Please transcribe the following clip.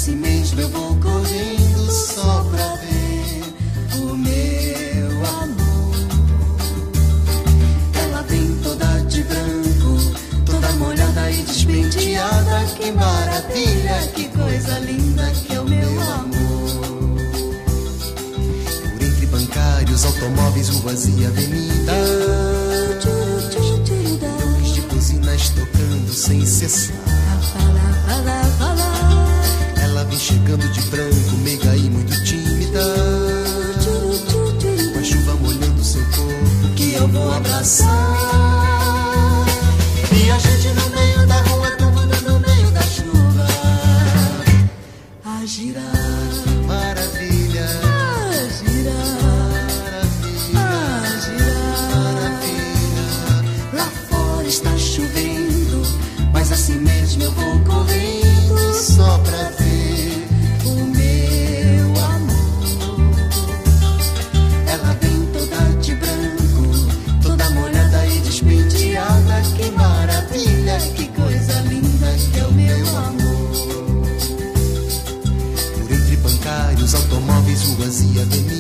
assim mesmo eu vou correndo só pra ver o meu amor. Ela vem toda de branco, toda molhada e despenteada. Que maravilha, que coisa linda que é o meu amor. Por entre bancários, automóveis, ruas e avenidas, torres de buzinas tocando sem cessar. Ela vem chegando de branco, meiga e muito tímida, com a chuva molhando seu corpo que eu vou abraçar. E a gente no meio da rua, tomando no meio da chuva, a girar, maravilha, a girar, maravilha, a girar, maravilha. Lá fora está chovendo, mas assim mesmo eu vou correndo só pra ver o meu amor. Ela vem toda de branco, toda molhada e despenteada. Que maravilha, que coisa linda que é o meu amor. Por entre bancários, automóveis, ruas e avenidas,